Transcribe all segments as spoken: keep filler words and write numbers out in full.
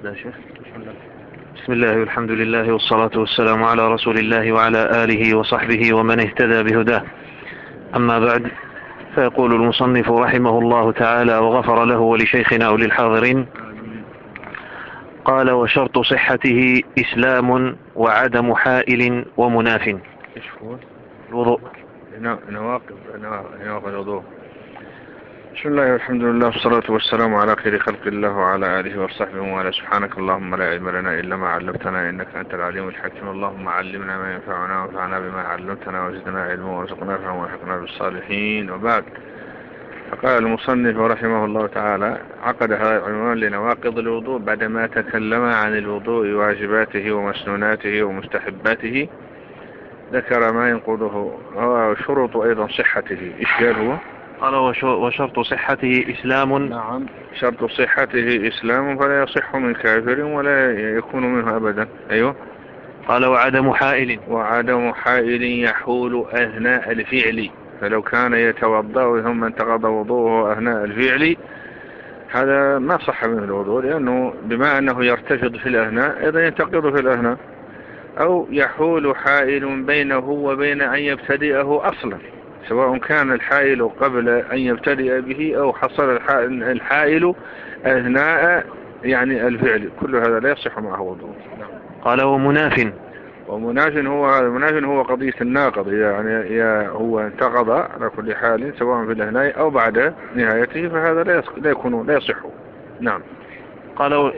يا شيخ. بسم الله والحمد لله والصلاة والسلام على رسول الله وعلى آله وصحبه ومن اهتدى بهداه. أما بعد، فيقول المصنف رحمه الله تعالى وغفر له ولشيخنا وللحاضرين: قال: وشرط صحته إسلام وعدم حائل ومناف. ايش هو؟ الوضوء. نواقض نواقض الوضوء. بسم الله والحمد لله والصلاة والسلام على خير خلق الله وعلى آله وصحبه وعلى. سبحانك اللهم لا علم لنا إلا ما علمتنا إنك أنت العليم الحكيم. اللهم علمنا ما ينفعنا وانفعنا بما علمتنا وزدنا علما وارزقنا فهما والحقنا بالصالحين. وبعد، فقال المصنف رحمه الله تعالى: عقد هذا العنوان لنواقض الوضوء بعدما تكلم عن الوضوء واجباته ومسنوناته ومستحباته، ذكر ما ينقضه وشروط أيضا صحته. إيش قال هو؟ قال: وشرط صحته إسلام. نعم، شرط صحته إسلام، فلا يصح من كافر ولا يكون منه أبدا. أيوه. قال: وعدم حائل. وعدم حائل يحول أثناء الفعل، فلو كان يتوضأ ثم انتقض وضوءه أثناء الفعل هذا ما صح منه الوضوء، لأنه بما أنه يرتفض في الأثناء أيضا ينتقض في الأثناء. أو يحول حائل بينه وبين أن يبتدئه أصلا، سواء كان الحائل قبل أن يبتدئ به أو حصل الحائل أثناء يعني الفعل، كل هذا لا يصح معه وضوء. قال: ومناف. ومناف هو هذا المناف هو قضية الناقض، يعني يا هو انتقض على كل حال سواء في الأثناء أو بعد نهايته، فهذا لا لا يكون لا يصح. نعم. قال: و...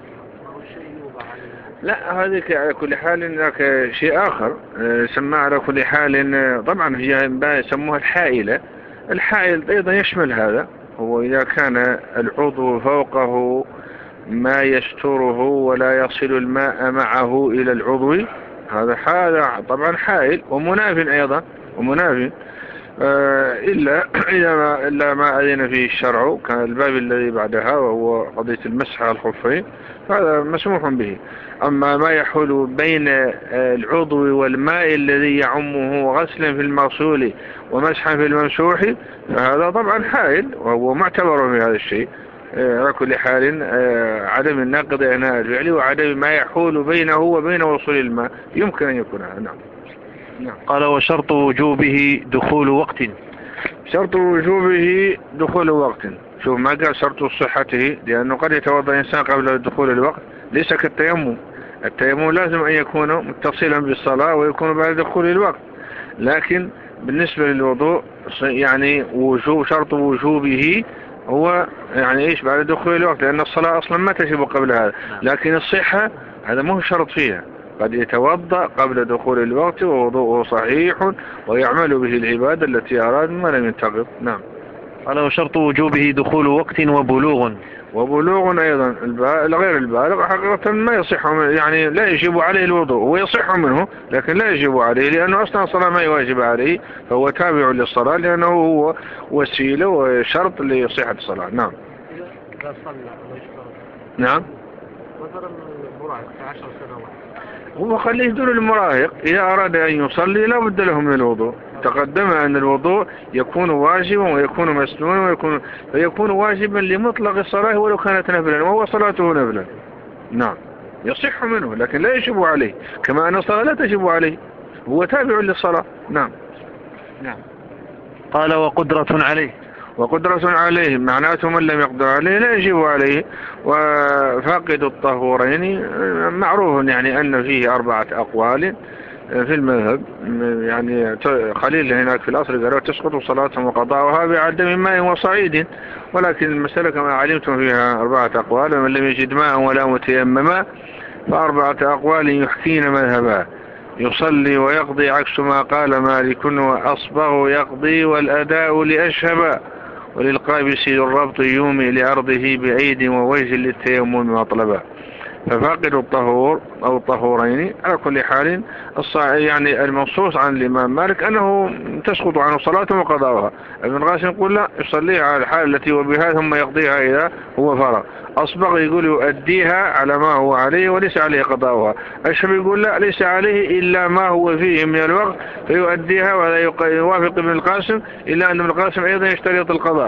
لا، هذه على كل حال هناك شيء آخر سماه على كل حال. طبعا هي يسموها الحائلة. الحائل أيضا يشمل هذا، هو إذا كان العضو فوقه ما يستره ولا يصل الماء معه إلى العضو، هذا هذا طبعا حائل. ومناف أيضا، ومناف آه إلا إلا ما إلا ما أذن فيه الشرع، كان الباب الذي بعدها وهو قضية المسح على الخفين، هذا مسموح به. أما ما يحول بين العضو والماء الذي يعمه غسلا في المغسول ومسحا في الممسوح، فهذا طبعا حائل وهو معتبر في هذا الشيء. على كل حال عدم الناقض أثناء الفعل وعدم ما يحول بينه وبين وصول الماء يمكن أن يكون هذا. نعم. نعم. قال: وشرط وجوبه دخول وقت. شرط وجوبه دخول وقت. شوف ما قال شرط صحته، لأنه قد يتوضأ الإنسان قبل دخول الوقت، ليس كالتيمم. التيمم لازم أن يكون متصلا بالصلاة ويكون بعد دخول الوقت، لكن بالنسبة للوضوء يعني وجوب شرط وجوبه هو يعني إيش بعد دخول الوقت، لأن الصلاة أصلا ما تجب قبل هذا. لكن الصحة هذا مو شرط فيها، قد يتوضأ قبل دخول الوقت ووضوءه صحيح ويعمل به العبادة التي أراد ما لم ينتقض. نعم. قال: وشرط وجوبه دخول وقت وبلوغ. وبلوغ أيضا، غير البالغ حقيقة ما يصح، يعني لا يجب عليه الوضوء، ويصح منه لكن لا يجب عليه، لأنه أصلا الصلاة ما يواجب عليه، فهو تابع للصلاة لأنه هو وسيلة وشرط لصحة الصلاة. نعم. إذا صلى نعم. مثلا المراهق في عشر سنوات، هو خليه دون المراهق، إذا أراد أن يصلي لا بد له من الوضوء. تقدم أن الوضوء يكون واجبا ويكون مسنونا ويكون فيكون واجبا لمطلق الصلاة ولو كانت نفلا، وهو صلاته نفلا. نعم، يصح منه لكن لا يجب عليه، كما أن الصلاة لا تجب عليه، هو تابع للصلاة. نعم. نعم. قال: وقدرة عليه. وقدرة عليه معناته من لم يقدر عليه لا يجب عليه. وفاقد الطهورين معروف يعني أن فيه أربعة أقوال في المذهب، يعني قليل هناك في الأصل قالوا تسقط صلاتهم وقضاؤها بعدم ماء وصعيد، ولكن المسألة كما علمتم فيها أربعة أقوال، ومن لم يجد ماء ولا متيمما فأربعة أقوال يحكين مذهبا: يصلي ويقضي عكس ما قال مالك، وأصبغ يقضي والأداء لأشهب، وللقابس الربط يومي لأرضه بعيد ووجه للتيمم مطلبا. ففاقد الطهور أو الطهورين على كل حال يعني المنصوص عن الإمام مالك أنه تسقط عنه صلاة وقضاؤها. ابن القاسم يقول لا، يصليها على الحال التي وبها ثم يقضيها إذا هو فرغ. أصبغ يقول يؤديها على ما هو عليه وليس عليه قضاؤها. أشهب يقول لا، ليس عليه إلا ما هو فيه من الوقت فيؤديها، ولا يوافق ابن القاسم إلا أن ابن القاسم أيضا يشترط القضاء.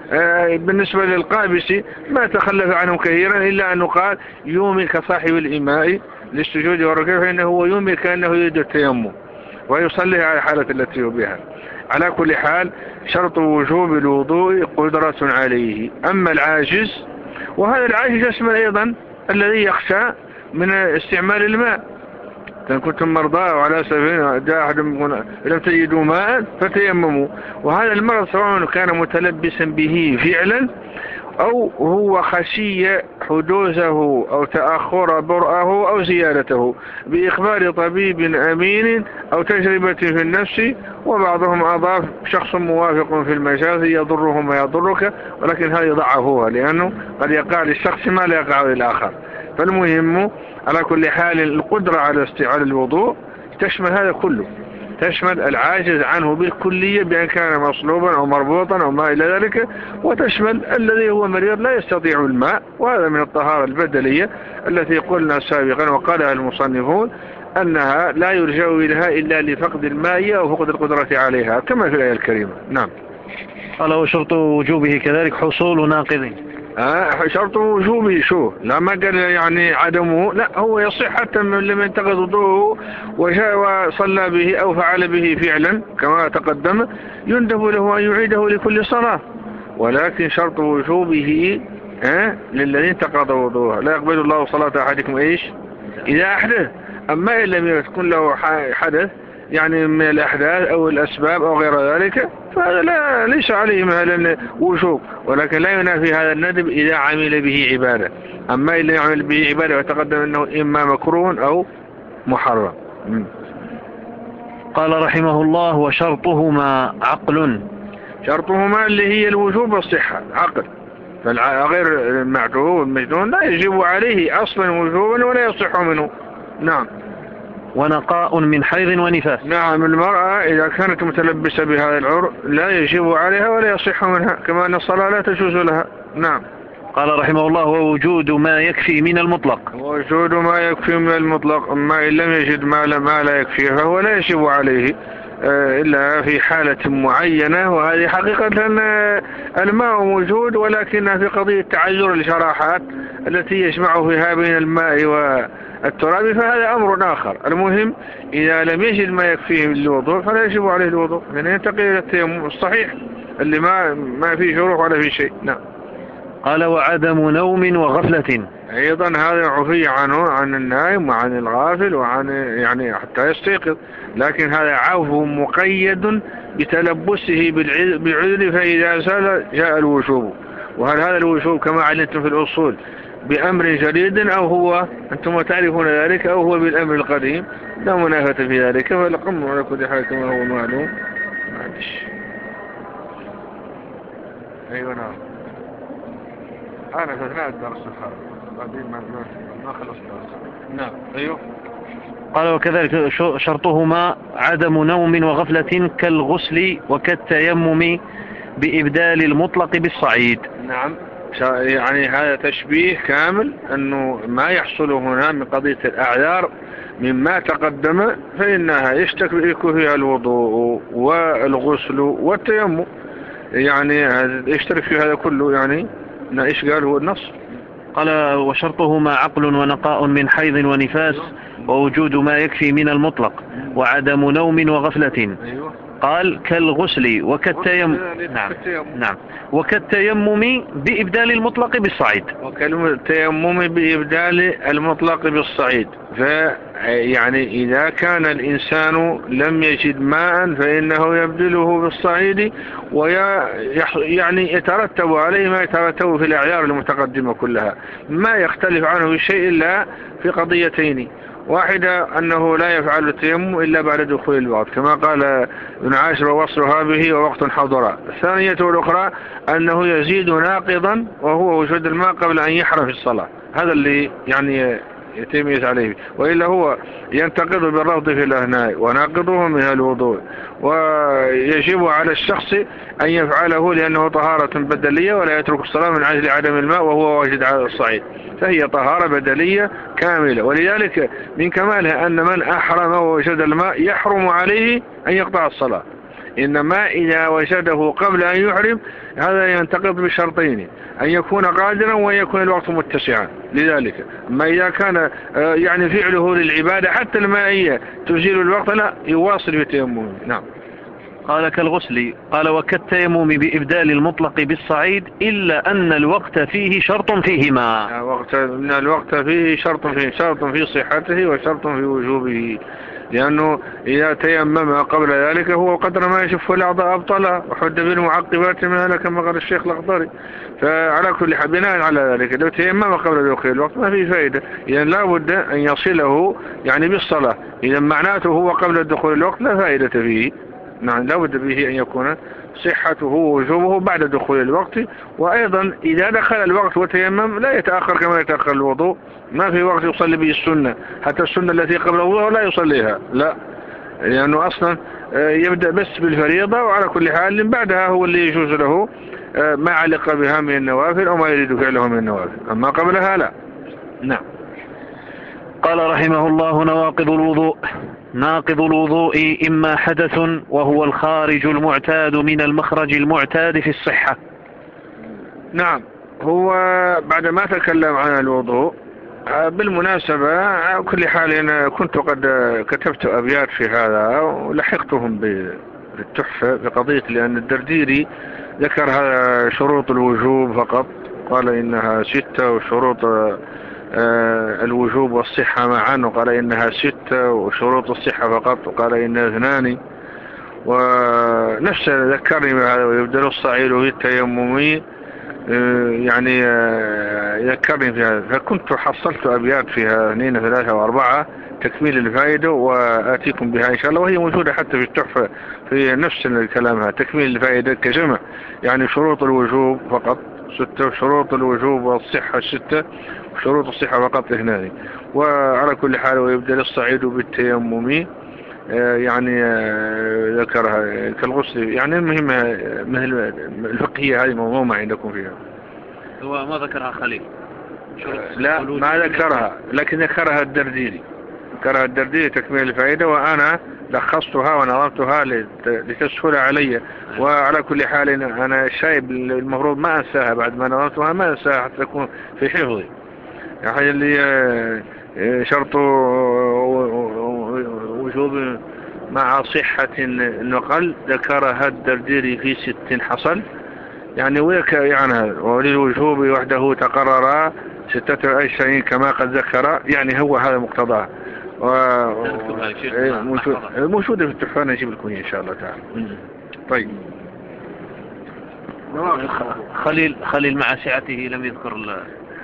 بالنسبة للقابس ما تخلف عنهم كثيرا إلا أنه قال يومي كصاحب الإماء للسجود والركوع، فإنه هو يومي كأنه يريد التيمم ويصلي على الحالة التي هو بها. على كل حال شرط وجوب الوضوء قدرة عليه. أما العاجز، وهذا العاجز يشمل أيضا الذي يخشى من استعمال الماء، إن كنتم مرضى وعلى سفر جاء أحد لم تجدوا ماء فتيمموا، وهذا المرض سواء كان متلبسا به فعلا أو هو خشي حدوثه أو تأخر برأه أو زيادته بإخبار طبيب أمين أو تجربة في النفس. وبعضهم أضاف شخص موافق في المشاذ يضره ما يضرك، ولكن هذا يضعفوها لأنه قد يقع للشخص ما لا يقع للآخر. فالمهم على كل حال القدرة على استعمال الوضوء تشمل هذا كله، تشمل العاجز عنه بالكلية بأن كان مصلوبا أو مربوطا أو ما إلى ذلك، وتشمل الذي هو مريض لا يستطيع الماء، وهذا من الطهارة البدنية التي قلنا سابقا وقالها المصنفون أنها لا يرجع إليها إلا لفقد الماء أو فقد القدرة عليها كما في الآية الكريمة. نعم. قال وشرط وجوبه كذلك حصول ناقض. آه شرط وجوبه شو لا ما قال يعني عدمه، لا هو يصح حتى من لم ينتقض وضوءه وجاء وصلى به أو فعل به فعلا كما تقدم يندب له أن يعيده لكل صلاة، ولكن شرط وجوبه آه للذين انتقض وضوءه لا يقبل الله صلاة أحدكم إيش إذا أحدث. أما إن لم يكن له حدث يعني من الأحداث أو الأسباب أو غير ذلك فهذا لا ليس عليه مثلا وجوب، ولكن لا ينافي هذا الندب إذا عمل به عبادة. أما إذا يعمل به عبادة وتقدم أنه إما مكروه أو محرم. م. قال رحمه الله وشرطهما عقل. شرطهما اللي هي الوجوب والصحة عقل، فغير المعتوه والمجنون لا يجب عليه أصلا وجوبا ولا يصح منه. نعم. ونقاء من حيض ونفاس. نعم المرأة إذا كانت متلبسة بهذا العرق لا يجب عليها ولا يصح منها، كما أن الصلاة لا تجوز لها. نعم. قال رحمه الله ووجود ما يكفي من المطلق. ووجود ما يكفي من المطلق، أما إن لم يجد ما لا, ما لا يكفي فهو لا يجب عليه إلا في حالة معينة، وهذه حقيقة الماء موجود ولكنها في قضية تعذر الشراحات التي يجمع فيها بين الماء والتراب، فهذا أمر آخر. المهم إذا لم يجد ما يكفيه للوضوء فلا يجب عليه الوضوء، يعني ينتقل إلى التيمم الصحيح اللي ما ما فيه جروح ولا فيه شيء. نعم. قال وعدم نوم وغفلة. أيضا هذا عفي عنه عن النائم وعن الغافل وعن يعني حتى يستيقظ، لكن هذا عفو مقيد بتلبسه بالعذر، فإذا زال جاء الوجوب. وهل هذا الوجوب كما علمتم في الأصول بأمر جديد أو هو أنتم تعرفون ذلك أو هو بالأمر القديم؟ لا منافة في ذلك، فالأمر على كل حال كما هو معلوم. معلش. أيوة نعم. أنا في أثناء الدرس الخارج بعدين ما ما خلص الدرس. نعم. أيوه. قال وكذلك شرطهما عدم نوم وغفلة كالغسل وكالتيمم بإبدال المطلق بالصعيد. نعم. يعني هذا تشبيه كامل أنه ما يحصل هنا من قضية الأعذار مما تقدم فإنها يشترك فيها الوضوء والغسل والتيمم، يعني يشترك في هذا كله. يعني إيش قال هو النص؟ قال وشرطهما عقل ونقاء من حيض ونفاس ووجود ما يكفي من المطلق وعدم نوم وغفلة. قال كالغسل وكالتيمم. نعم. نعم. وكالتيمم بإبدال المطلق بالصعيد. وكالتيمم بإبدال المطلق بالصعيد. فيعني إذا كان الإنسان لم يجد ماء فإنه يبدله بالصعيد، ويعني يترتب عليه ما يترتب في الأعيار المتقدمة كلها، ما يختلف عنه شيء إلا في قضيتين: واحدة أنه لا يفعل التيمم إلا بعد دخول الوقت كما قال ابن عاشر ووصلها به ووقت حضر. الثانية والأخرى أنه يزيد ناقضا وهو وجود الماء قبل أن يحرم في الصلاة، هذا اللي يعني يتميز عليه، وإلا هو ينتقض بالرفض في الأهناء وناقضه من الوضوء، ويجب على الشخص أن يفعله لأنه طهارة بدلية ولا يترك الصلاة من عجل عدم الماء وهو واجد على الصعيد، فهي طهارة بدلية كاملة. ولذلك من كمالها أن من أحرم ووجد الماء يحرم عليه أن يقطع الصلاة، إنما إذا وجده قبل أن يحرم هذا ينتقض بشرطين: أن يكون قادرا وأن يكون الوقت متسعا لذلك. أما إذا كان يعني فعله للعبادة حتى المائية تزيل الوقت لا يواصل في تيممه. نعم. قال كالغسل. قال وكالتيمم بإبدال المطلق بالصعيد إلا أن الوقت فيه شرط فيهما. وقت من الوقت فيه شرط فيه شرط في صحته وشرط في وجوبه، لأنه إذا تيمم قبل ذلك هو قدر ما يشوف الأعضاء أبطل وحد بالمعقبات من هذا كما قال الشيخ الأخضري. فعلى كل حال بناء على ذلك لو تيمم قبل دخول الوقت ما في فائدة، إذا لا بد أن يصله يعني بالصلاة. إذا معناته هو قبل دخول الوقت لا فائدة فيه. نعم لا بد به أن يكون صحته ووجوبه بعد دخول الوقت. وأيضا إذا دخل الوقت وتيمم لا يتأخر كما يتأخر الوضوء. ما في وقت يصلي به السنة، حتى السنة التي قبل الوضوء لا يصليها، لا، لأنه أصلا يبدأ بس بالفريضة، وعلى كل حال بعدها هو اللي يجوز له ما علق بها من النوافل أو ما يريد فعله من النوافل، أما قبلها لا. نعم. قال رحمه الله: نواقض الوضوء. ناقض الوضوء إما حدث وهو الخارج المعتاد من المخرج المعتاد في الصحة. نعم. هو بعد ما تكلم عن الوضوء بالمناسبة كل حال أنا كنت قد كتبت أبيات في هذا ولحقتهم بالتحفة بقضية، لأن الدرديري ذكر هذا شروط الوجوب فقط، قال إنها ستة، وشروط الوجوب والصحة معا وقال إنها ستة، وشروط الصحة فقط وقال إنها اثنان. ونفس ذكرني بهذا: ويبدل الصعيد في التيممي، يعني يذكرني في هذا. فكنت حصلت أبيات فيها اثنين ثلاثة وأربعة تكميل الفائدة وآتيكم بها إن شاء الله، وهي موجودة حتى في التحفة في نفس الكلام، تكميل الفائدة كجمع. يعني شروط الوجوب فقط ستة، وشروط الوجوب والصحة ستة، وشروط الصحة فقط اثنان. وعلى كل حال ويبدل الصعيد بالتيمم يعني ذكرها كالغسل. يعني المهمة مثل الفقهية هذه موضوع ما عندكم فيها. هو ما ذكرها خليل؟ لا ما ذكرها، لكن ذكرها الدرديري، ذكرها الدرديري تكميل الفائدة، وأنا لخصتها ونظمتها لتسهل علي. وعلى كل حال أنا شايب المفروض ما أنساها، بعد ما نظمتها ما أنساها حتى تكون في حفظي. يعني اللي شرط وجوب مع صحة النقل ذكرها الدرديري في ست حصل. يعني ويك يعني وللوجوب وحده تقرر ستة أشياء كما قد ذكر، يعني هو هذا مقتضاه. موجودة في التحفة، نجيب لكم إن شاء الله تعالى. طيب. خليل خليل مع سعته لم يذكر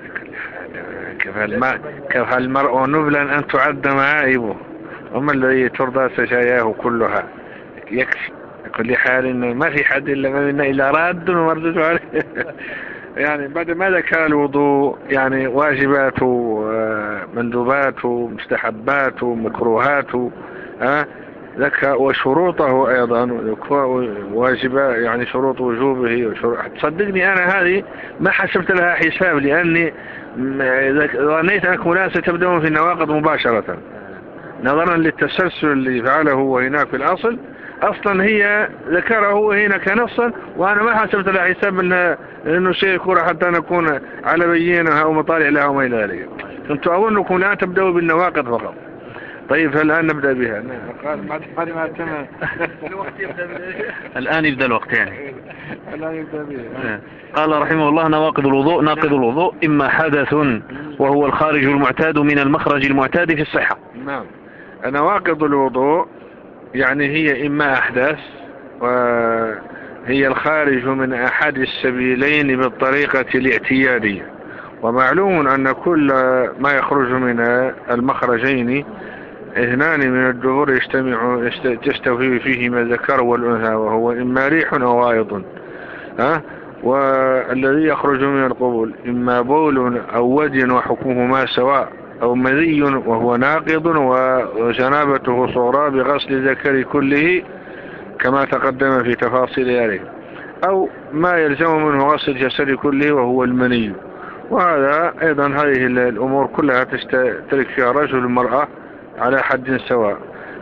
كفى المرء نبلا أن تعد معائبه، أما الذي ترضى سجاياه كلها يكفي. كل حال إنه ما في حد إلا ما منا إلا راد ومردود عليه. يعني بعد ما ذكر الوضوء يعني واجبات ومندوبات ومستحبات ومكروهات ها ذكر وشروطه أيضا واجبات، يعني شروط وجوبه. تصدقني أنا هذه ما حسبت لها حساب، لأني ظنيت أنكم لا ستبدأون في النواقض مباشرة نظرا للتسلسل اللي فعله هو هناك في الأصل. أصلا هي ذكره هنا كنصا، وأنا ما حسبت لها حساب إنه, إنه شيء يكون حتى نكون على بينها أو مطالع لها وما إلى ذلك. كنت أظنكم لا تبدأوا بالنواقض فقط. طيب فالآن نبدأ بها. قال بعد ما تم الوقت يبدأ الآن يبدأ الوقت يعني الآن يبدأ بها. قال رحمه الله: نواقض الوضوء. ناقض الوضوء إما حدث وهو الخارج المعتاد من المخرج المعتاد في الصحة. نعم. نواقض الوضوء يعني هي إما أحداث، وهي الخارج من أحد السبيلين بالطريقة الاعتيادية. ومعلوم أن كل ما يخرج من المخرجين اثنان من الدهور يجتمع تستوفي فيهما الذكر والأنثى، وهو إما ريح أو غائط. ها والذي يخرج من القبول إما بول أو ودي وحكمهما سواء، أو مذي وهو ناقض وجنابته صغرى بغسل الذكر كله كما تقدم في تفاصيل ذلك، أو ما يلزم منه غسل الجسد كله وهو المني. وهذا أيضا هذه الأمور كلها تشترك فيها رجل المرأة على حد سواء.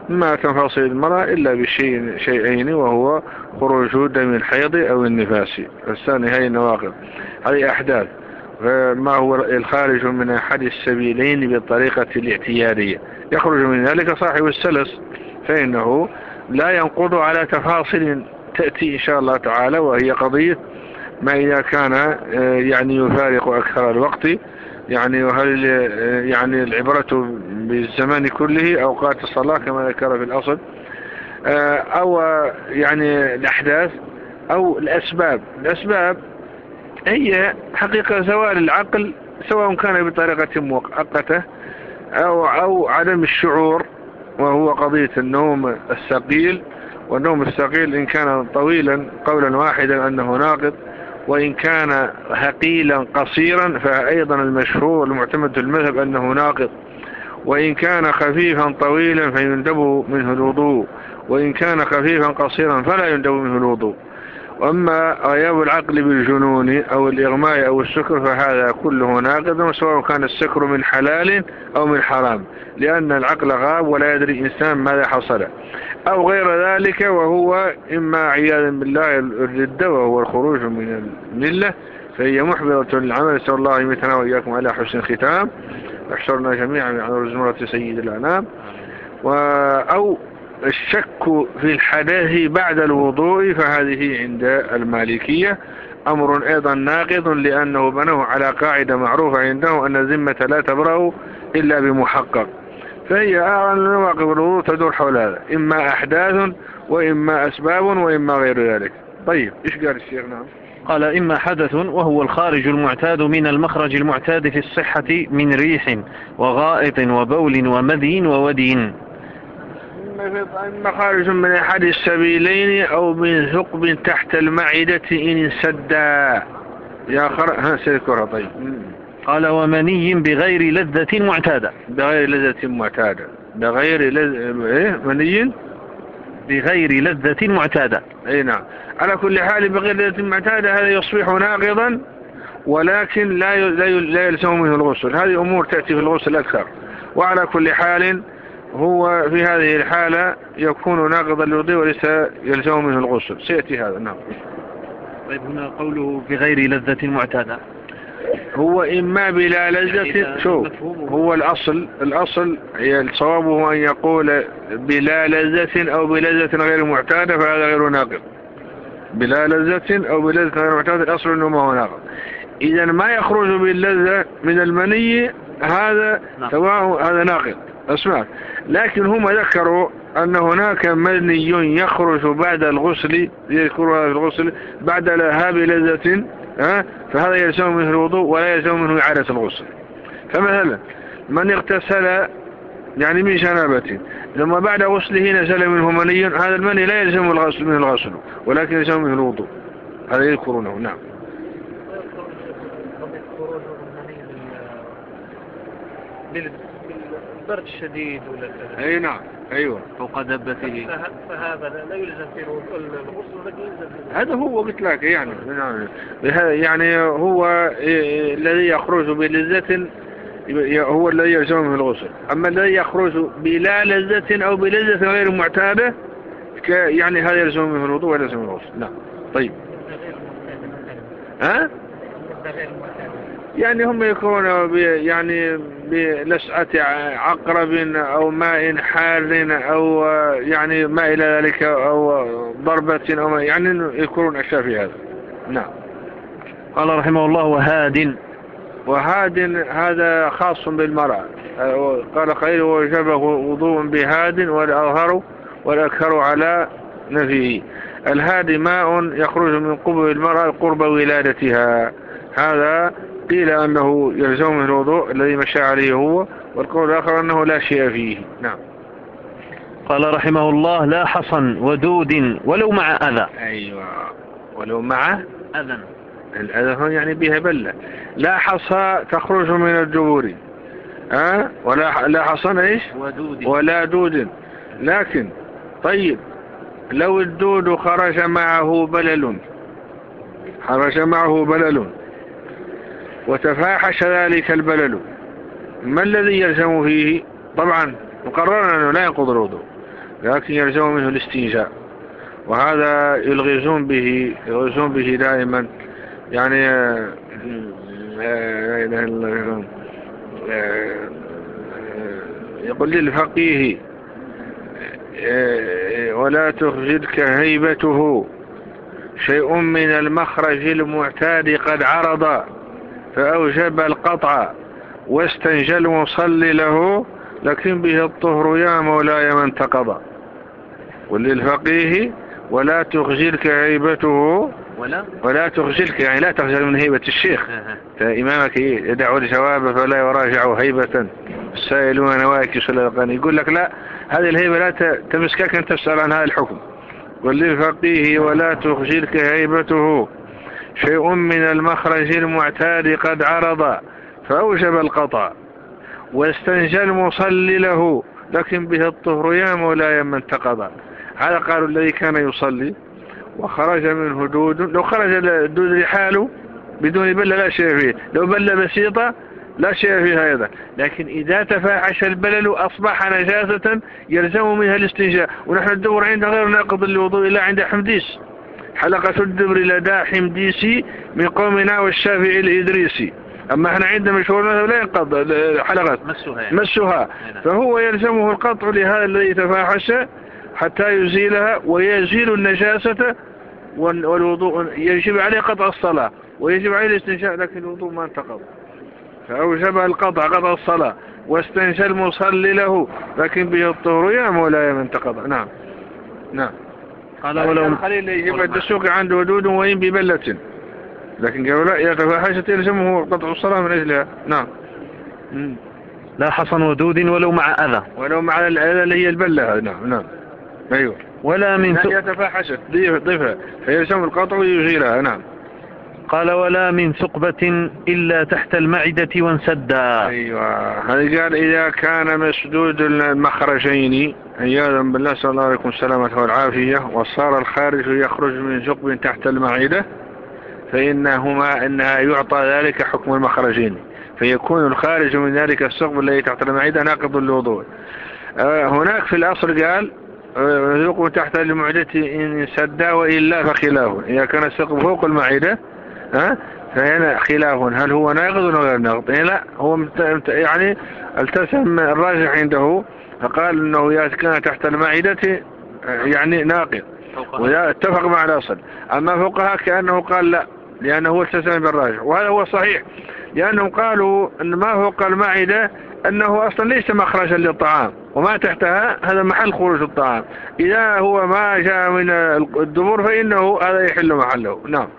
ما تنفصل المرأة إلا بشيء شيئين، وهو خروج دم الحيض أو النفاس. الثاني هي النواقض، هذه أحداث. ما هو الخارج من أحد السبيلين بالطريقة الاعتيادية يخرج من ذلك صاحب السلس، فإنه لا ينقض على تفاصيل تأتي إن شاء الله تعالى، وهي قضية ما إذا كان يعني يفارق أكثر الوقت، يعني وهل يعني العبرة بالزمان كله أوقات الصلاة كما ذكر في الأصل، أو يعني الأحداث أو الأسباب. الأسباب هي حقيقة زوال العقل، سواء كان بطريقة مؤقتة أو, أو عدم الشعور، وهو قضية النوم الثقيل. والنوم الثقيل إن كان طويلا قولا واحدا أنه ناقض، وإن كان ثقيلا قصيرا فأيضا المشهور المعتمد في المذهب أنه ناقض، وإن كان خفيفا طويلا فيندب منه الوضوء، وإن كان خفيفا قصيرا فلا يندب منه الوضوء. وأما غياب العقل بالجنون أو الإغماء أو السكر فهذا كله ناقض، سواء كان السكر من حلال أو من حرام، لأن العقل غاب ولا يدري إنسان ماذا حصل، أو غير ذلك، وهو إما عياذا بالله الردة وهو الخروج من الملة، فهي محبطة للعمل. نسأل الله يمتنا وإياكم على حسن الختام، يحشرنا جميعا عن زمرة سيد الأنام. أو الشك في الحدث بعد الوضوء، فهذه عند المالكية أمر أيضا ناقض، لأنه بنوه على قاعدة معروفة عنده أن الذمة لا تبرأ إلا بمحقق، فهي نواقض الوضوء تدور حول هذا، إما أحداث وإما أسباب وإما غير ذلك. طيب إيش قال الشيخ؟ نعم قال إما حدث وهو الخارج المعتاد من المخرج المعتاد في الصحة من ريح وغائط وبول ومذي وودي. إما خارج من أحد السبيلين أو من ثقب تحت المعدة إن انسدا. يا خر ها سيذكرها. طيب قال ومني بغير لذة معتادة. بغير لذة معتادة بغير لذة إيه مني بغير لذة معتادة. أي نعم. على كل حال بغير لذة معتادة هذا يصبح ناقضا، ولكن لا لا يلزم منه الغسل. هذه أمور تأتي في الغسل أكثر. وعلى كل حال هو في هذه الحالة يكون ناقضا للوضوء وليس يلزم منه الغسل، سيأتي هذا. نعم. طيب هنا قوله بغير لذة معتادة هو إما بلا لذة. شوف هو الأصل الأصل الصواب هو أن يقول بلا لذة أو بلذة غير معتادة، فهذا غير ناقض. بلا لذة أو بلذة غير معتادة الأصل أنه ما هو ناقض. إذا ما يخرج باللذة من المني هذا سواء هذا ناقض اسمع. لكن هم ذكروا أن هناك مني يخرج بعد الغسل، يذكرها في الغسل بعد لهاب لذة، ها فهذا يلزم منه الوضوء ولا يلزم منه إعادة الغسل. فمثلا من اغتسل يعني من جنابة ثم بعد غسله نزل منه مني، هذا المني لا يلزم الغسل منه الغسل ولكن يلزم منه الوضوء. هذا يذكرونه. نعم. البرد الشديد ولا اي نعم ايوه فوق دبته، فهذا لا يلزم فيه الغسل ولكن يلزم فيه. هذا هو قلت لك يعني يعني هو الذي يخرج بلذة هو الذي يلزم منه الغسل. اما الذي يخرج بلا لذة او بلذة غير معتادة يعني هذا يلزم منه الوضوء ولا يلزم منه الغسل. نعم. طيب ها يعني هم يكونوا يعني بلسعة عقرب أو ماء حار أو يعني ما إلى ذلك أو ضربة أو يعني يكونون أشياء في هذا. نعم. قال رحمه الله وهاد. وهاد هذا خاص بالمرأة. قال خير وجبه وضوء بهاد والأظهر والأكثر على نفيه. الهاد ماء يخرج من قبل المرأة قرب ولادتها، هذا قيل أنه يلزم من الوضوء الذي مشى عليه هو، والقول الآخر أنه لا شيء فيه. نعم. قال رحمه الله لا حصن ودود ولو مع أذى. أيوة ولو مع أذى. الأذى يعني بها بلة. لا حصى تخرج من الجبور أه؟ ولا لا حصن إيش ودود ولا دود. لكن طيب لو الدود خرج معه بلل خرج معه بلل وتفاحش ذلك البلل، ما الذي يلزم فيه؟ طبعا مقرر أنه لا ينقض الوضوء، لكن يلزم منه الاستنجاء، وهذا يلغزون به يلغزون به دائما، يعني يقول للفقيه ولا تخجلك هيبته شيء من المخرج المعتاد قد عرض فأوجب القطع واستنجى المصلي له لكن به الطهر يا مولاي من تقضى. وللفقيه ولا تخجلك هيبته ولا ولا تخجلك يعني لا تخجل من هيبة الشيخ، فإمامك يدعو الجواب فلا يراجع هيبة السائلون نواكس الأذقان، يقول لك لا هذه الهيبة لا تمسكك أن تسأل عن هذا الحكم. وللفقيه ولا تخجلك هيبته شيء من المخرج المعتاد قد عرض فأوجب القطع واستنجى المصلي له لكن به الطهر يا مولاي من تقضى. هذا قالوا الذي كان يصلي وخرج منه دود، لو خرج الدود لحاله بدون بلة لا شيء فيه، لو بلة بسيطة لا شيء فيها أيضا، لكن إذا تفاحش البلل أصبح نجاسة يلزم منها الاستنجاء. ونحن الدور عند غير ناقض للوضوء إلا عند حمديس، حلقة الدبر لدى حمديسي من قومنا والشافعي الإدريسي، أما احنا عندنا مشهورنا لا ينقض حلقات مسها, يعني. مسها. فهو يلزمه القطع لهذا الذي تفاحش حتى يزيلها ويزيل النجاسة، والوضوء يجب عليه قطع الصلاة ويجب عليه الاستنشاء لكن الوضوء ما انتقض، فأوجب القطع قطع الصلاة واستنشى المصلي له لكن به الطهر يا مولاي من تقضى. نعم نعم. قال ولو الخليل يجب الدسوق عنده ودود وإن ببلة، لكن قالوا لا يتفاحشت يلزمه قطع الصلاة من أجلها. نعم. لا حصن ودود ولو مع أذى، ولو مع الأذى اللي هي البلة. نعم نعم أيوه. ولا من ثق... يتفاحشت ضيفها فيلزم القطع ويزيلها. نعم. قال ولا من ثقبة إلا تحت المعدة وانسدا. أيوة هذا قال إذا كان مسدود المخرجين عياذا بالله صلى الله عليه السلامة والعافية وصار الخارج يخرج من ثقب تحت المعدة فإنهما إنها يعطى ذلك حكم المخرجين، فيكون الخارج من ذلك الثقب الذي تحت المعدة ناقض للوضوء. هناك في الأصل قال ثقب تحت المعدة إن سدا وإلا فخلاف، إذا كان الثقب فوق المعدة ها فهنا خلاف هل هو ناقض ولا غير ناقض. يعني لا هو يعني التزم الراجح عنده فقال انه اذا كان تحت المعدة يعني ناقض وإذا اتفق مع الاصل. اما فوقها كأنه قال لا لانه هو التزم بالراجح، وهذا هو صحيح لانهم قالوا ان ما فوق المعدة انه اصلا ليس مخرجا للطعام وما تحتها هذا محل خروج الطعام، اذا هو ما جاء من الدبر فانه هذا يحل محله. نعم.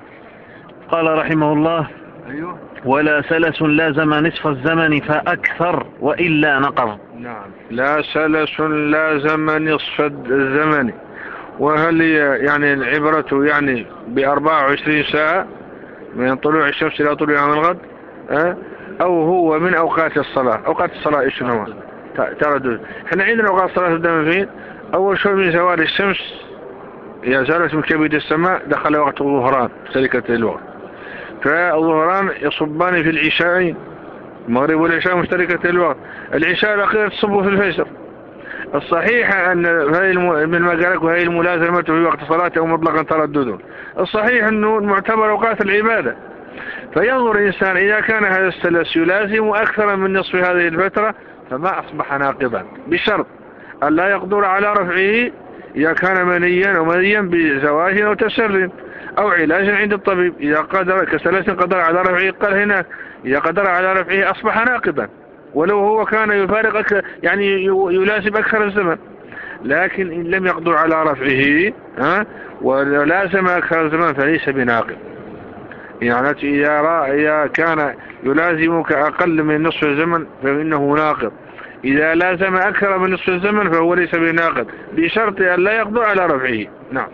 قال رحمه الله أيوه. ولا سلس لازم نصف الزمن فأكثر وإلا نقض. نعم لا سلس لازم نصف الزمن، وهل يعني العبرة يعني بأربعة وعشرين ساعة من طلوع الشمس إلى طلوع يوم الغد أه؟ أو هو من أوقات الصلاة. أوقات الصلاة إيش هو تردد. احنا عندنا أوقات الصلاة تبدأ فين؟ أول شيء من زوال الشمس إذا زالت من كبد السماء دخل وقت الظهران شركة الوقت، فالظهران يصبان في العشاءين، المغرب والعشاء مشتركة الوقت، العشاء الأخير تصب في الفجر. الصحيح أن هذه من المقالك وهي الملازمة في وقت صلاة أو مطلقا تردد. الصحيح أنه معتبر أوقات العبادة، فينظر الإنسان إذا كان هذا السلس يلازم أكثر من نصف هذه الفترة فما أصبح ناقضا، بشرط أن لا يقدر على رفعه إذا كان منيا أو منيا بزواج أو تسر أو علاج عند الطبيب. إذا قدر كسلس قدر على رفعه قال هنا إذا قدر على رفعه أصبح ناقضا ولو هو كان يفارق يعني يلازم أكثر الزمن. لكن إن لم يقدر على رفعه ها ولازم أكثر الزمن فليس بناقض. يعني إذا, إذا كان يلازمك أقل من نصف الزمن فإنه ناقض، إذا لازم أكثر من نصف الزمن فهو ليس بناقض بشرط أن لا يقدر على رفعه. نعم.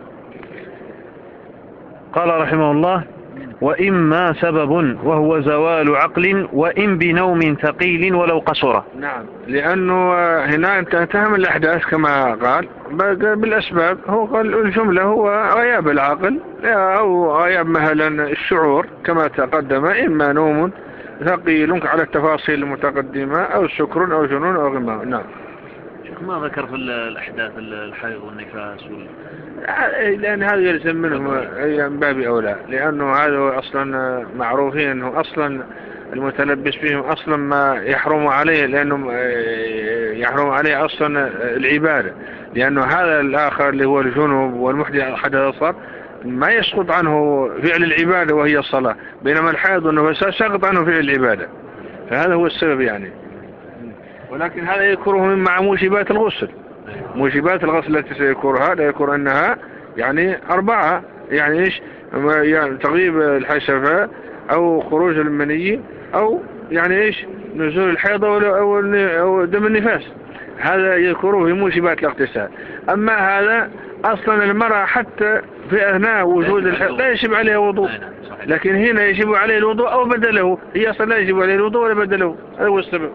قال رحمه الله وإما سبب وهو زوال عقل وإن بنوم ثقيل ولو قصر. نعم لأنه هنا انتهم الأحداث كما قال بالأسباب، هو قال الجملة هو غياب العقل أو غياب مثلا الشعور كما تقدم، إما نوم ثقيل على التفاصيل المتقدمة أو سكر أو جنون أو غمام. نعم. شيخ ما ذكر في الأحداث الحيض والنفاس وال... لأن هذا يلزم منهم من باب أولى، لأنه هذا أصلا معروفين أنه أصلا المتلبس بهم أصلا ما يحرم عليه، لأنه يحرم عليه أصلا العبادة، لأنه هذا الآخر اللي هو الجنوب والمحدث حدث أصغر ما يسقط عنه فعل العبادة وهي الصلاة، بينما الحيض والنفاس سقط عنه فعل العبادة، فهذا هو السبب يعني. ولكن هذا يذكره مع موجبات الغسل، موجبات الغسل التي سيذكرها لا يذكر أنها يعني أربعة، يعني إيش؟ يعني تغيب الحشفة أو خروج المني أو يعني إيش نزول الحيض أو, أو دم النفاس، هذا يذكره في موجبات الاغتسال. أما هذا أصلا المرأة حتى في أثناء وجود الحيض لا يجب عليها وضوء، لكن هنا يجب عليه الوضوء أو بدله، هي أصلا لا يجب عليه الوضوء ولا بدله، هذا هو السبب.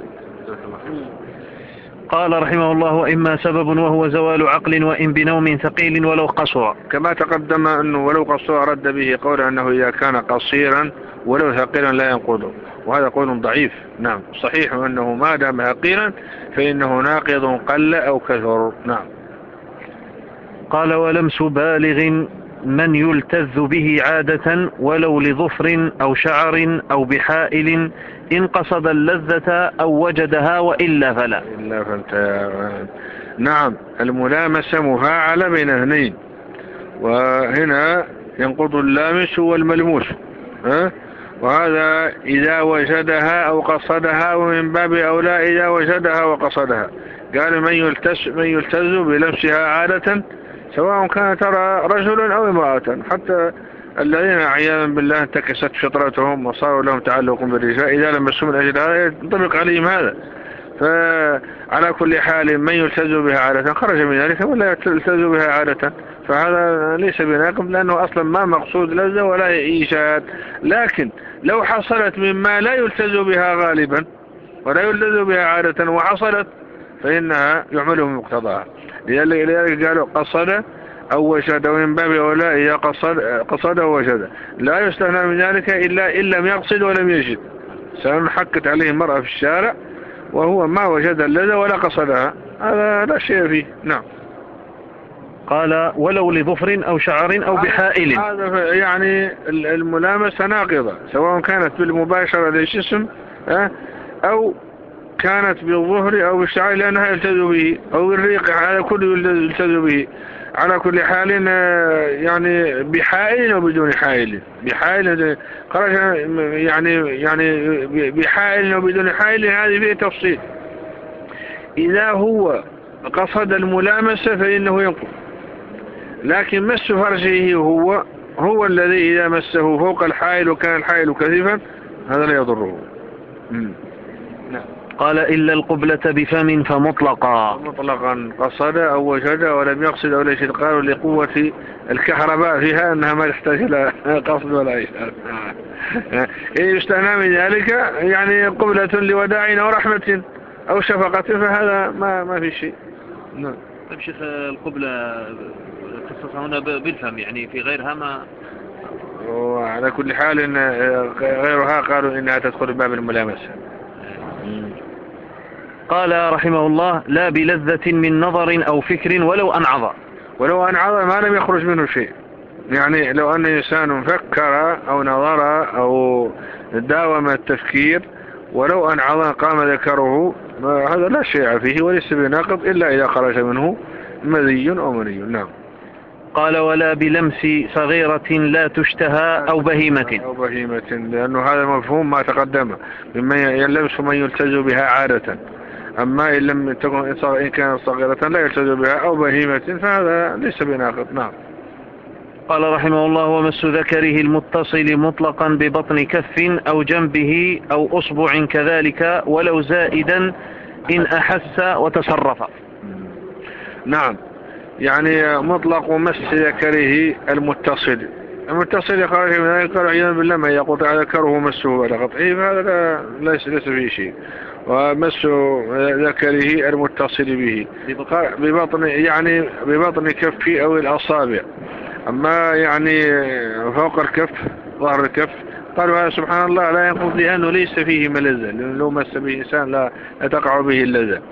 قال رحمه الله: وإما سبب وهو زوال عقل وإن بنوم ثقيل ولو قصر. كما تقدم أنه ولو قصر رد به قول أنه إذا كان قصيرا ولو ثقيلا لا ينقضه، وهذا قول ضعيف. نعم، صحيح أنه ما دام ثقيلا فإنه ناقض قل أو كثر. نعم. قال: ولمس بالغ من يلتذ به عادة ولو لظفر أو شعر أو بحائل إن قصد اللذة أو وجدها وإلا فلا. إلا فانت. نعم، الملامسة مفاعلة بين اثنين، وهنا ينقض اللامس والملموس، ها؟ وهذا إذا وجدها أو قصدها، ومن باب أولى إذا وجدها وقصدها. قال: من يلتز, من يلتز بلمسها عادة سواء كان ترى رجلا أو امرأة، حتى الذين عياذا بالله انتكست فطرتهم وصاروا لهم تعلق بالرجال إذا لمسوا من أجل هذا ينطبق عليهم هذا. فعلى كل حال من يلتز بها عادة خرج من ذلك ولا يلتز بها عادة، فهذا ليس بناقض، لأنه أصلا ما مقصود لذة ولا إيجاد. لكن لو حصلت مما لا يلتز بها غالبا ولا يلتز بها عادة وحصلت فإنها يعمل بمقتضاها. لذلك قالوا قصد أو وجد، ومن باب أولى إذا قصد, قصد أو وجد لا يستثنى من ذلك إلا إن لم يقصد ولم يجد، سواء حكت عليه المرأة في الشارع وهو ما وجد اللذة ولا قصدها، هذا لا شيء فيه. نعم. قال: ولو لظفر أو شعر أو بحائل. هذا يعني الملامسة ناقضة سواء كانت بالمباشرة للجسم أو كانت بالظهر أو بالشعر لأنها يلتز به، أو بالريق، على كل يلتز به. على كل حال يعني بحائل أو بدون حائل، بحائل خرج يعني يعني بحائل أو بدون حائل، هذه فيه تفصيل. إذا هو قصد الملامسة فإنه ينقض، لكن مس فرجه هو هو الذي إذا مسه فوق الحائل وكان الحائل كثيفا هذا لا يضره. نعم. قال: إلا القبلة بفم فمطلقا. مطلقا قصد أو وجد ولم يقصد أو ليش، قالوا لقوة الكهرباء فيها أنها ما تحتاج إلى قصد ولا إشارة. يستثنى من ذلك يعني قبلة لوداع أو رحمة أو شفقة، فهذا ما ما في شيء. نعم. طيب شيخ، القبلة تخصص هنا بالفم، يعني في غيرها ما. وعلى كل حال إن غيرها قالوا إنها تدخل باب الملامسة. قال رحمه الله: لا بلذة من نظر أو فكر ولو أنعظ. ولو أنعظ ما لم يخرج منه شيء، يعني لو أن إنسان فكر أو نظر أو داوم التفكير ولو أنعظ قام ذكره هذا لا شيء فيه وليس بناقض إلا إذا خرج منه مذي أو مني. نعم. قال: ولا بلمس صغيرة لا تشتهى أو بهيمة. أو بهيمة، لأنه هذا مفهوم ما تقدم مما يلمس من يلتز بها عادة. أما إن لم تكن إن كانت صغيرة لا يلتز بها أو بهيمة فهذا ليس بناقض. نعم. قال رحمه الله: ومس ذكره المتصل مطلقا ببطن كف أو جنبه أو أصبع كذلك ولو زائدا إن أحس وتصرف. نعم، يعني مطلق مس ذكره المتصل المتصل خارج من ذلك قال عياذا بالله ما يقطع ذكره مسه على قطعه، فهذا ليس ليس فيه شيء. ومس ذكره المتصل به ببطن يعني ببطن كفه أو الأصابع، أما يعني فوق الكف ظهر الكف قالوا سبحان الله لا ينقض لأنه ليس فيه ملذة، لأنه لو مس به إنسان لا تقع به اللذة.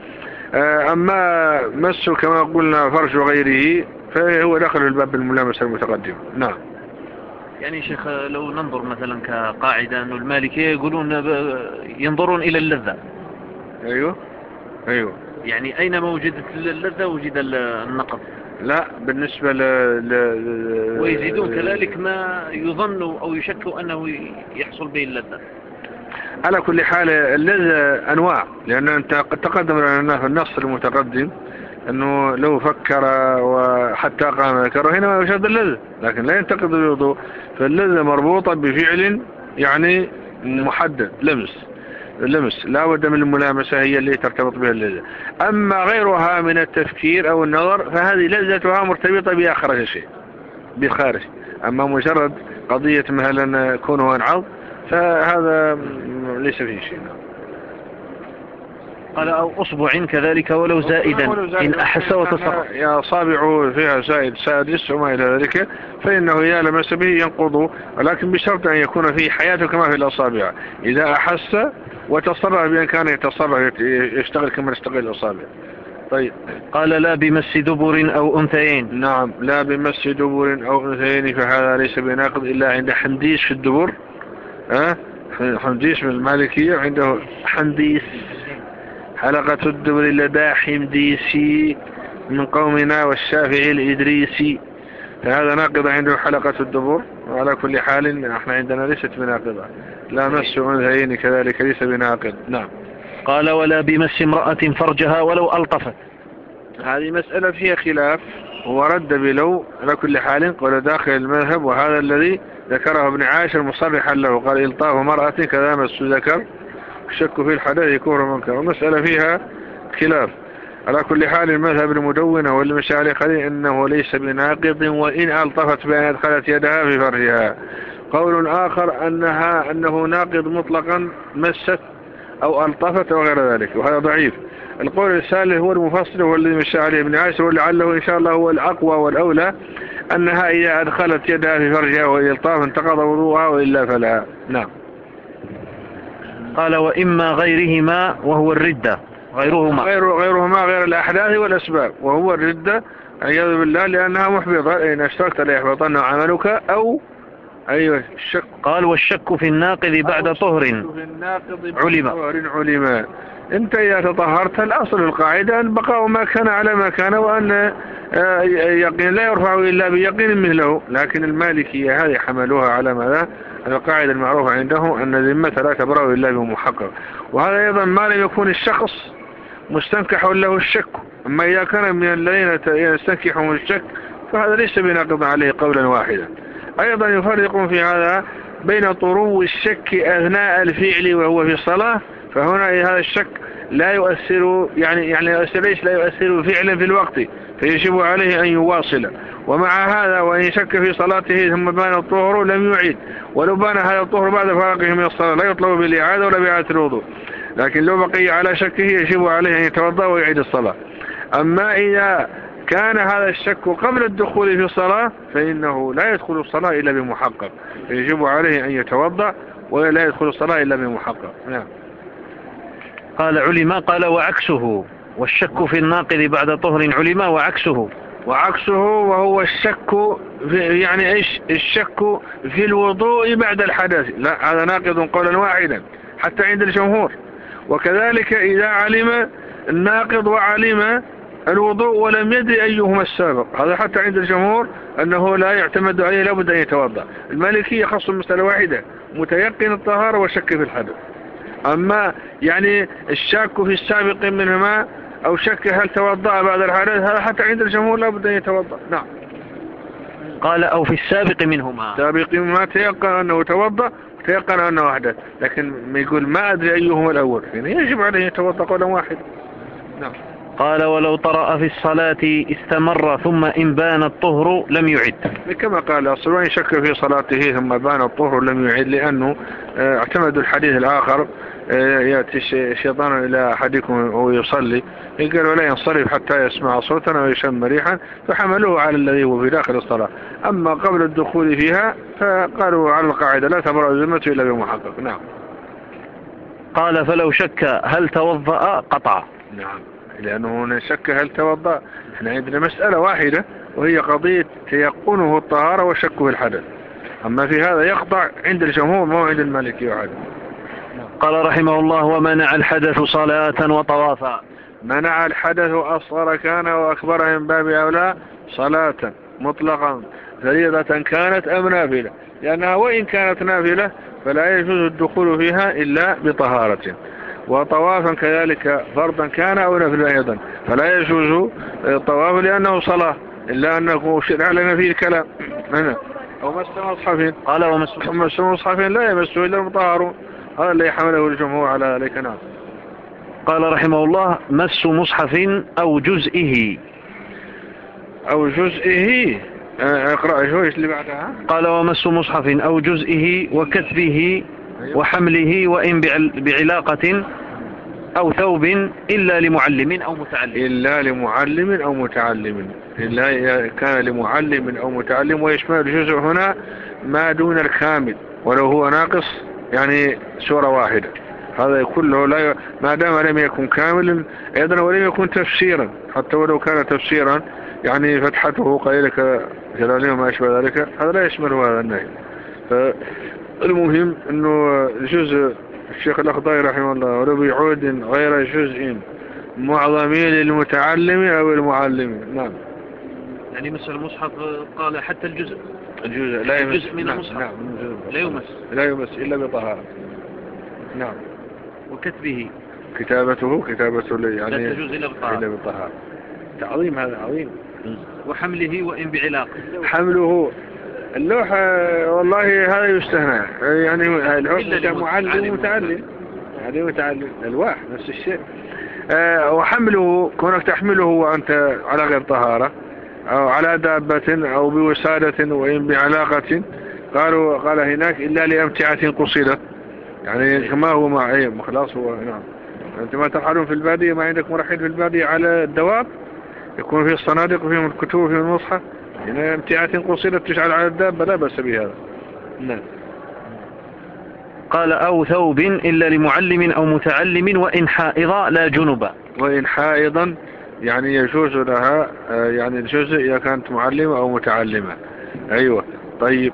أما مسه كما قلنا فرش وغيره فهو داخل الباب الملامسة المتقدم. نعم. يعني شيخ لو ننظر مثلا كقاعدة أن المالكية يقولون ينظرون إلى اللذة. أيوه أيوه. يعني أينما وجدت اللذة وجد النقض. لا بالنسبة ل... ل... ويزيدون كذلك ما يظن أو يشك أنه يحصل به اللذة. على كل حال اللذة أنواع، لأن أنت قد تقدم لنا في النص المتقدم أنه لو فكر وحتى قام ذكره هنا يشهد اللذة، لكن لا ينتقد الوضوء. فاللذة مربوطة بفعل يعني محدد، لمس اللمس لا بد من الملامسة هي اللي ترتبط بها اللذة. أما غيرها من التفكير أو النظر فهذه لذتها مرتبطة بآخر شيء بالخارج. أما مجرد قضية مثلا كونه انعض فهذا ليس فيه شيء. قال أو أصبع كذلك ولو زائدا إن أحس وتصرف. يا أصابع فيها زائد سادس وما إلى ذلك فإنه إذا لمس به ينقض، ولكن بشرط أن يكون فيه حياته كما في الأصابع. إذا أحس وتصرف بأن كان يتصرف يشتغل كما يشتغل الأصابع. طيب. قال لا بمس دبر أو أنثيين. نعم لا بمس دبر أو أنثيين فهذا ليس بناقض إلا عند حنديس في الدبر. ها أه؟ حنديس من المالكية عنده حنديس حلقة الدبر لدى حمديسي من قومنا والشافعي الإدريسي، فهذا ناقض عنده حلقة الدبر. وعلى كل حال احنا عندنا ليست بناقضة. لا مس أنثيين كذلك ليس بناقض. نعم. قال ولا بمس امرأة فرجها ولو ألطفت. هذه مسألة فيها خلاف ورد بلو. على كل حال قال داخل المذهب، وهذا الذي ذكره ابن عاشر مصرحا له، قال إلطاف مرأة كذا مس ذكر الشك في الحدث يكون منكر. ومسألة فيها خلاف. على كل حال المذهب المدونة والمشاعر قليل إنه ليس بناقض وإن ألطفت بأن أدخلت يدها في فرجها. قول آخر أنها أنه ناقض مطلقا مست أو ألطفت أو غير ذلك، وهذا ضعيف. القول الثالث هو المفصل هو الذي مشى عليه ابن عاشر، ولعله إن شاء الله هو الأقوى والأولى، أنها إذا أدخلت يدها في فرجها وإلطاف انتقض وضوءها وإلا فلا. نعم. قال وإما غيرهما وهو الردة. غيرهما غير غيرهما غير الأحداث والأسباب وهو الردة عياذ بالله، لأنها محبطة. إن اشتركت ليحبطن عملك أو أيوة الشك. قال والشك في الناقض بعد طهر علم. علم. انت إذا تطهرت الأصل القاعدة أن بقاء ما كان على ما كان، وأن يقين لا يرفع إلا بيقين مثله. لكن المالكية هذه حملوها على ماذا؟ القاعدة المعروفة عندهم أن ذمة لا تبرأ إلا بمحقق. وهذا أيضا ما لم يكون الشخص مستنكح له الشك. أما إذا كان من الذين يستنكحهم الشك فهذا ليس بناقض عليه قولا واحدا. أيضا يفرق في هذا بين طرو الشك أثناء الفعل وهو في الصلاة، فهنا هذا الشك لا يؤثر يعني يعني يؤثر ليش لا يؤثر فعلا في الوقت فيجب عليه أن يواصل. ومع هذا وإن شك في صلاته ثم بان الطهر لم يعيد، ولو بان هذا الطهر بعد فراغه من الصلاة لا يطلب بالإعادة ولا بإعادة الوضوء. لكن لو بقي على شكه يجب عليه أن يتوضأ ويعيد الصلاة. أما إذا كان هذا الشك قبل الدخول في الصلاة فإنه لا يدخل الصلاة إلا بمحقق، يجب عليه أن يتوضأ ولا يدخل الصلاة إلا بمحقق. نعم. قال علماء. قال وعكسه والشك في الناقض بعد طهر علماء وعكسه. وعكسه وهو الشك في يعني إيش الشك في الوضوء بعد الحدث، لا هذا ناقض قولا واحدا حتى عند الجمهور. وكذلك إذا علم الناقض وعلم الوضوء ولم يدري أيهما السابق، هذا حتى عند الجمهور أنه لا يعتمد عليه لابد أن يتوضأ. المالكية خاصة مسألة واحدة متيقن الطهارة والشك في الحدث. أما يعني الشك في السابق منهما أو شك هل توضأ بعد الحدث هذا حتى عند الجمهور لابد أن يتوضأ. نعم. قال أو في السابق منهما. السابق ما تيقن أنه توضأ تيقن أنه أحدث، لكن ما يقول ما أدري أيهما الأول يعني يجب عليه يتوضأ قولا واحد. نعم. قال ولو طرأ في الصلاة استمر ثم إن بان الطهر لم يعد. كما قال أصل وإن شك في صلاته ثم بان الطهر لم يعد، لأنه اعتمدوا الحديث الآخر يأتي الشيطان إلى أحدكم وهو يصلي قال ولا ينصرف حتى يسمع صوتا ويشم ريحا، فحملوه على الذي هو في داخل الصلاة. أما قبل الدخول فيها فقالوا على القاعدة لا تبرأ ذمته إلا بمحقق. نعم. قال فلو شك هل توضأ قطع. نعم. لأنه هنا شك هل توضأ. احنا عندنا مسألة واحدة وهي قضية تيقنه الطهارة وشكه الحدث. أما في هذا يقطع عند الجمهور ما عند المالكي واحد. قال رحمه الله: ومنع الحدث صلاة وطوافا. منع الحدث أصغر كان وأكبر من باب أولى صلاة مطلقا فريضة كانت أم نافلة، لأنها وإن كانت نافلة فلا يجوز الدخول فيها إلا بطهارة، وطوافا كذلك فرضا كان أو نفلا أيضا فلا يجوز الطواف لأنه صلاة، إلا أنه شرع لنا فيه الكلام. أو مس مصحف، قال ومس مس مصحف لا يمسه إلا المطهرون، هذا اللي حمله الجمهور على ذلك. نعم. قال رحمه الله: مس مصحف أو جزئه. أو جزئه. اقرأ شويش اللي بعدها. قال: ومس مصحف أو جزئه وكتبه وحمله وإن بعلاقة أو ثوب إلا لمعلم أو متعلم. إلا لمعلم أو متعلم، إلا كان لمعلم أو متعلم، ويشمل الجزء هنا ما دون الكامل ولو هو ناقص يعني سورة واحدة، هذا كله لا ي... ما دام لم يكن كاملا أيضا ولم يكن تفسيرا، حتى ولو كان تفسيرا يعني فتحته قليلة جلالين وما أشبه ذلك هذا لا يشمل هذا النهي. فالمهم أنه الجزء الشيخ الأخضري رحمه الله: ولو بعود غير جزء معظم للمتعلم أو المعلم. نعم. يعني مثل المصحف قال حتى الجزء الجزء لا يمس الجزء من نعم. المصحف نعم. لا يمس لا يمس إلا بطهارة. نعم. وكتبه كتابته كتابته يعني لا تجوز إلا بطهارة. إلا بطهارة. تعظيم هذا عظيم. وحمله وإن بعلاقة. حمله اللوح والله هذا يستهنى، يعني اللوح معلم ومتعلم، يعني متعلم الواح نفس الشيء. أه وحمله كونك تحمله وأنت على غير طهارة أو على دابة أو بوسادة وإن بعلاقة، قالوا قال هناك إلا لأمتعة قصيدة، يعني كما هو مع أي خلاص هو. نعم. أنت ما تفعلون في البادية، ما عندك مرحل في البادية على الدواب يكون فيه الصناديق وفيه الكتب وفيه المصحف، يعني امتعة قصيدة تشعل على الدابة لا بأس بهذا. نعم. قال: أو ثوب إلا لمعلم أو متعلم وإن حائضا لا جنبا. وإن حائضا يعني يجوز لها يعني الجزء إذا كانت معلمة أو متعلمة. أيوة. طيب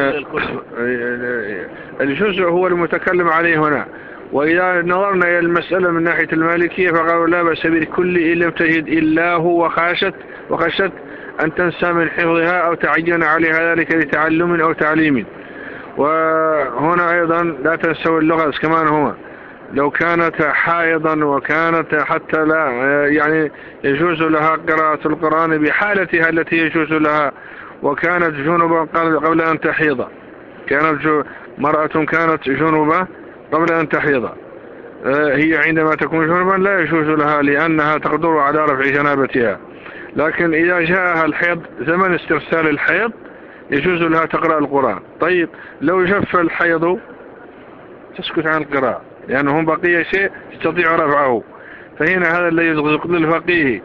الجزء هو المتكلم عليه هنا. وإذا نظرنا إلى المسألة من ناحية المالكية فقالوا لا بأس بالكل إن لم تجد إلا هو وخشت وخشت أن تنسى من حفظها أو تعين عليها ذلك لتعلم أو تعليم. وهنا أيضا لا تنسوا اللغة كمان هما لو كانت حائضا وكانت حتى لا يعني يجوز لها قراءة القرآن بحالتها التي يجوز لها، وكانت جنوبا قبل أن تحيض، كانت مرأة كانت جنوبا قبل أن تحيض، هي عندما تكون جنوبا لا يجوز لها لأنها تقدر على رفع جنابتها، لكن إذا جاءها الحيض زمن استرسال الحيض يجوز لها تقرأ القرآن. طيب لو جف الحيض تسكت عن القراءة لأنه بقي شيء تستطيع رفعه، فهنا هذا الذي يزغزق للفقيه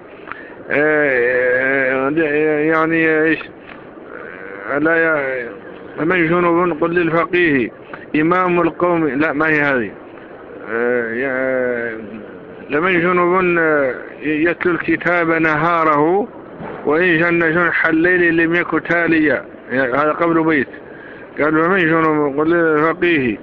يعني ايش لا من جنوب قل للفقيه إمام القوم، لا ما هي هذه، لمن جنوب يتلو الكتاب نهاره وإن جن جنح الليل لم يكن تاليا، هذا قبل بيت. قال ومن جنوب قل للفقيه،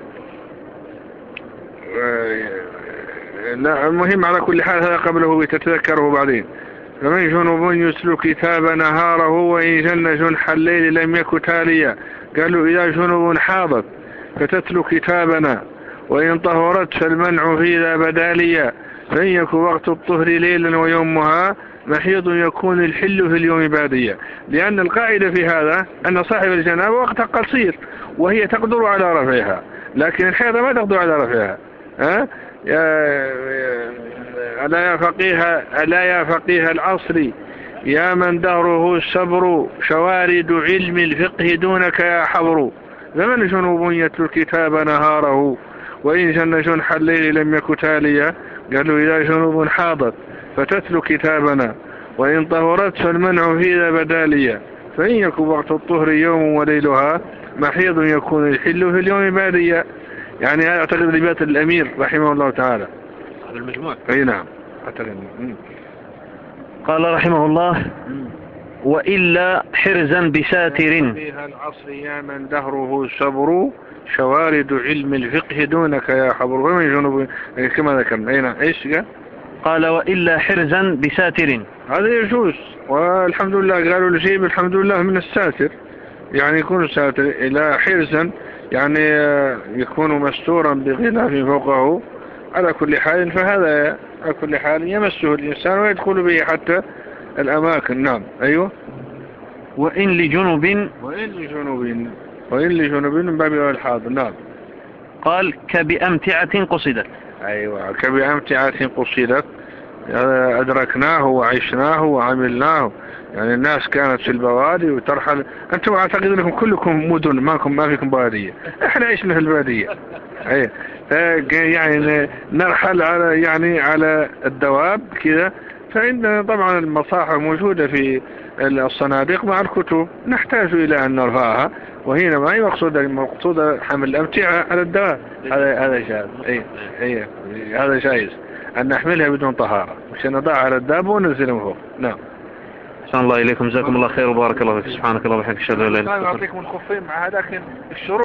لا المهم على كل حال هذا قبله تتذكره بعدين. فمن جنوب يتلو كتاب نهاره وإن جن جنح الليل لم يكن تاليا. قالوا إذا جنوب حاضت فتتلو كتابنا وإن طهرت فالمنع في ذا بداليا، فإن يكن وقت الطهر ليلا ويومها محيض يكون الحل في اليوم بادية، لأن القاعدة في هذا أن صاحب الجنابة وقتها قصير وهي تقدر على رفعها، لكن الحيض ما تقدر على رفعها. ها ألا يا فقيه ألا يا فقيه العصر يا من دهره الصبر شوارد علم الفقه دونك يا حبر. فمن جنوب يتلو الكتاب نهاره وإن جن جنح الليل لم يكن تاليا. قالوا إذا جنوب حاضت فتتلو كتابنا وإن طهرت فالمنع في ذا بداليا، فإن يكن وقت الطهر يوم وليلها محيض يكون الحل في اليوم باديا. يعني هذا أعتقد لبيت الأمير رحمه الله تعالى هذا المجموع. أي نعم أعتقد. قال رحمه الله: وإلا حرزا بساتر. فيها العصر يا من دهره صبر شوارد علم الفقه دونك يا حبر. ومن جنوب كما ذكرنا هنا ايش قال؟ قال: وإلا حرزا بساتر. هذا يجوز، والحمد لله قالوا الجيب الحمد لله من الساتر، يعني يكون ساتر إلى حرزا يعني يكون مستورا بغلاف فوقه على كل حال، فهذا على كل حال يمسه الإنسان ويدخل به حتى الأماكن. نعم. أيوة. وإن لجنب وإن لجنوب وإن لجنوب من باب الحاضر. نعم. قال: كبأمتعة قصدت. أيوة، كبأمتعة قصدت، أدركناه وعشناه وعملناه. يعني الناس كانت في البوادي وترحل. أنتم أعتقد أنكم كلكم مدن، ماكم ما فيكم بادية. إحنا عشنا في البادية. أيه. يعني نرحل على يعني على الدواب كذا. فإن طبعا المصاحف موجودة في الصناديق مع الكتب، نحتاج إلى أن نرفعها، وهنا ما هي مقصودة المقصودة حمل الأمتعة على الدواب. هذا هذا جائز. أي أي هذا جائز أن نحملها بدون طهارة، مش نضعها على الدابة وننزلها من فوق. نعم. أحسن الله إليكم، جزاكم الله خير وبارك الله فيك. سبحانك اللهم وبحمدك، أشهد أن لا إله إلا أنت. أعطيكم الخفين مع هذا، لكن الشروط